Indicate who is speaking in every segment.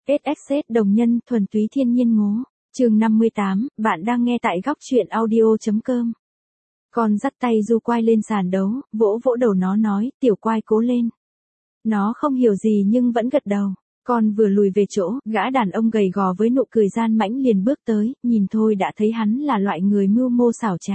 Speaker 1: SXS đồng nhân thuần túy thiên nhiên ngố. Chương 58, bạn đang nghe tại góc truyện audio.com. Con dắt tay Du Quai lên sàn đấu, vỗ vỗ đầu nó nói, tiểu Quai cố lên. Nó không hiểu gì nhưng vẫn gật đầu. Con vừa lùi về chỗ, gã đàn ông gầy gò với nụ cười gian mãnh liền bước tới, nhìn thôi đã thấy hắn là loại người mưu mô xảo trá.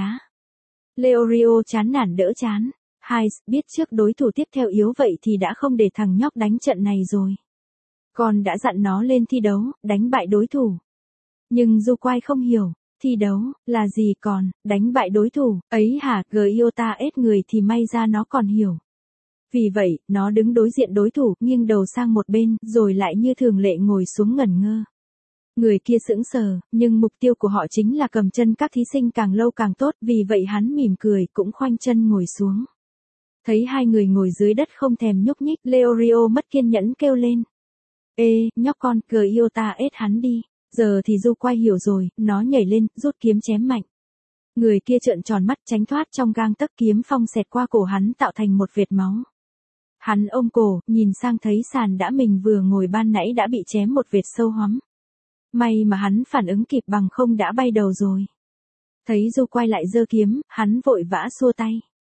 Speaker 1: Leorio chán nản đỡ chán. Hai, biết trước đối thủ tiếp theo yếu vậy thì đã không để thằng nhóc đánh trận này rồi. Con đã dặn nó lên thi đấu, đánh bại đối thủ. Nhưng Du Quai không hiểu, thi đấu, là gì còn, đánh bại đối thủ, ấy hả, Giota ết người thì may ra nó còn hiểu. Vì vậy, nó đứng đối diện đối thủ, nghiêng đầu sang một bên, rồi lại như thường lệ ngồi xuống ngẩn ngơ. Người kia sững sờ, nhưng mục tiêu của họ chính là cầm chân các thí sinh càng lâu càng tốt, vì vậy hắn mỉm cười, cũng khoanh chân ngồi xuống. Thấy hai người ngồi dưới đất không thèm nhúc nhích, Leorio mất kiên nhẫn kêu lên. Ê, nhóc con, Giota ết hắn đi. Giờ thì Du Quai hiểu rồi, nó nhảy lên, rút kiếm chém mạnh. Người kia trợn tròn mắt tránh thoát trong gang tấc, kiếm phong xẹt qua cổ hắn tạo thành một vệt máu. Hắn ôm cổ, nhìn sang thấy sàn đã mình vừa ngồi ban nãy đã bị chém một vệt sâu hoắm. May mà hắn phản ứng kịp, bằng không đã bay đầu rồi. Thấy Du Quai lại giơ kiếm, hắn vội vã xua tay.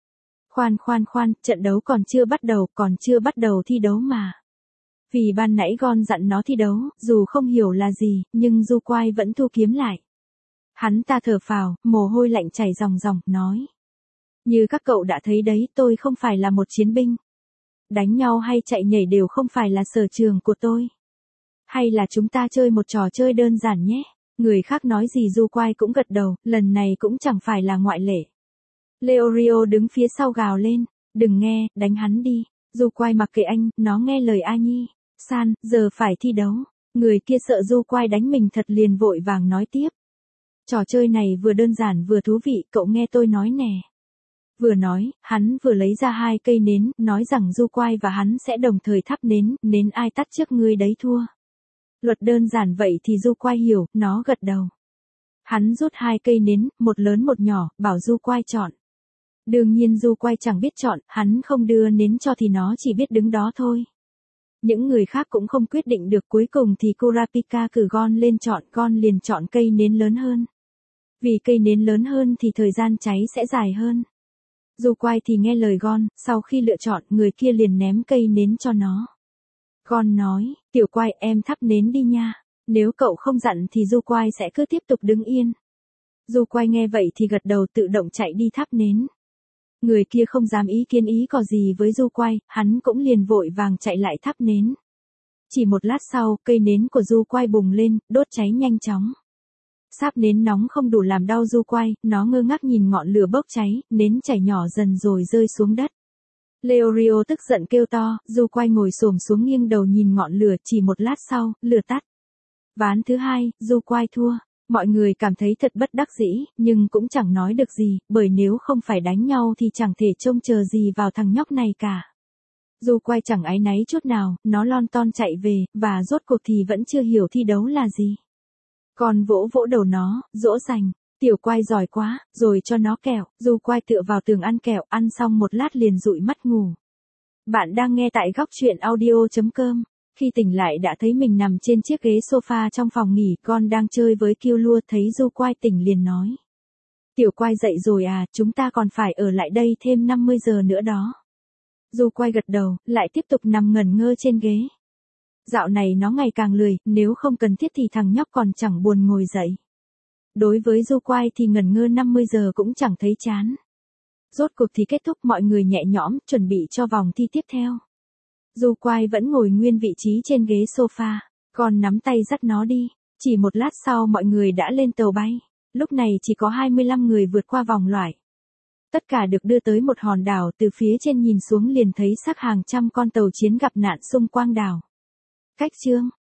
Speaker 1: Khoan, trận đấu còn chưa bắt đầu thi đấu mà. Vì ban nãy Gon dặn nó thi đấu, dù không hiểu là gì, nhưng Du Quai vẫn thu kiếm lại. Hắn ta thở phào, mồ hôi lạnh chảy ròng ròng, nói. Như các cậu đã thấy đấy, tôi không phải là một chiến binh. Đánh nhau hay chạy nhảy đều không phải là sở trường của tôi. Hay là chúng ta chơi một trò chơi đơn giản nhé. Người khác nói gì Du Quai cũng gật đầu, lần này cũng chẳng phải là ngoại lệ. Leorio đứng phía sau gào lên, đừng nghe, đánh hắn đi. Du Quai mặc kệ anh, nó nghe lời A Nhi. San, giờ phải thi đấu. Người kia sợ Du Quai đánh mình thật liền vội vàng nói tiếp. Trò chơi này vừa đơn giản vừa thú vị, cậu nghe tôi nói nè. Vừa nói, hắn vừa lấy ra 2 cây nến, nói rằng Du Quai và hắn sẽ đồng thời thắp nến, nến ai tắt trước ngươi đấy thua. Luật đơn giản vậy thì Du Quai hiểu, nó gật đầu. Hắn rút 2 cây nến, một lớn một nhỏ, bảo Du Quai chọn. Đương nhiên Du Quai chẳng biết chọn, hắn không đưa nến cho thì nó chỉ biết đứng đó thôi. Những người khác cũng không quyết định được, cuối cùng thì Kurapika cử Gon lên chọn, Gon liền chọn cây nến lớn hơn. Vì cây nến lớn hơn thì thời gian cháy sẽ dài hơn. Du Quai thì nghe lời Gon, sau khi lựa chọn, người kia liền ném cây nến cho nó. Gon nói, tiểu Quai em thắp nến đi nha, nếu cậu không dặn thì Du Quai sẽ cứ tiếp tục đứng yên. Du Quai nghe vậy thì gật đầu tự động chạy đi thắp nến. Người kia không dám ý kiến ý cò gì với Du Quai, hắn cũng liền vội vàng chạy lại thắp nến. Chỉ một lát sau, cây nến của Du Quai bùng lên, đốt cháy nhanh chóng. Sáp nến nóng không đủ làm đau Du Quai, nó ngơ ngác nhìn ngọn lửa bốc cháy, nến chảy nhỏ dần rồi rơi xuống đất. Leorio tức giận kêu to, Du Quai ngồi xổm xuống nghiêng đầu nhìn ngọn lửa, chỉ một lát sau, lửa tắt. Ván thứ 2, Du Quai thua. Mọi người cảm thấy thật bất đắc dĩ, nhưng cũng chẳng nói được gì, bởi nếu không phải đánh nhau thì chẳng thể trông chờ gì vào thằng nhóc này cả. Du Quai chẳng áy náy chút nào, nó lon ton chạy về, và rốt cuộc thì vẫn chưa hiểu thi đấu là gì. Còn vỗ vỗ đầu nó, dỗ dành, tiểu Quai giỏi quá, rồi cho nó kẹo. Du Quai tựa vào tường ăn kẹo, ăn xong một lát liền dụi mắt ngủ. Bạn đang nghe tại góc truyện audio.com. Khi tỉnh lại đã thấy mình nằm trên chiếc ghế sofa trong phòng nghỉ, con đang chơi với Killua, thấy Du Quai tỉnh liền nói. Tiểu Quai dậy rồi à, chúng ta còn phải ở lại đây thêm 50 giờ nữa đó. Du Quai gật đầu, lại tiếp tục nằm ngẩn ngơ trên ghế. Dạo này nó ngày càng lười, nếu không cần thiết thì thằng nhóc còn chẳng buồn ngồi dậy. Đối với Du Quai thì ngẩn ngơ 50 giờ cũng chẳng thấy chán. Rốt cuộc thì kết thúc, mọi người nhẹ nhõm, chuẩn bị cho vòng thi tiếp theo. Du Quai vẫn ngồi nguyên vị trí trên ghế sofa, còn nắm tay dắt nó đi. Chỉ một lát sau mọi người đã lên tàu bay. Lúc này chỉ có 25 người vượt qua vòng loại. Tất cả được đưa tới một hòn đảo, từ phía trên nhìn xuống liền thấy xác hàng trăm con tàu chiến gặp nạn xung quanh đảo. Cách chương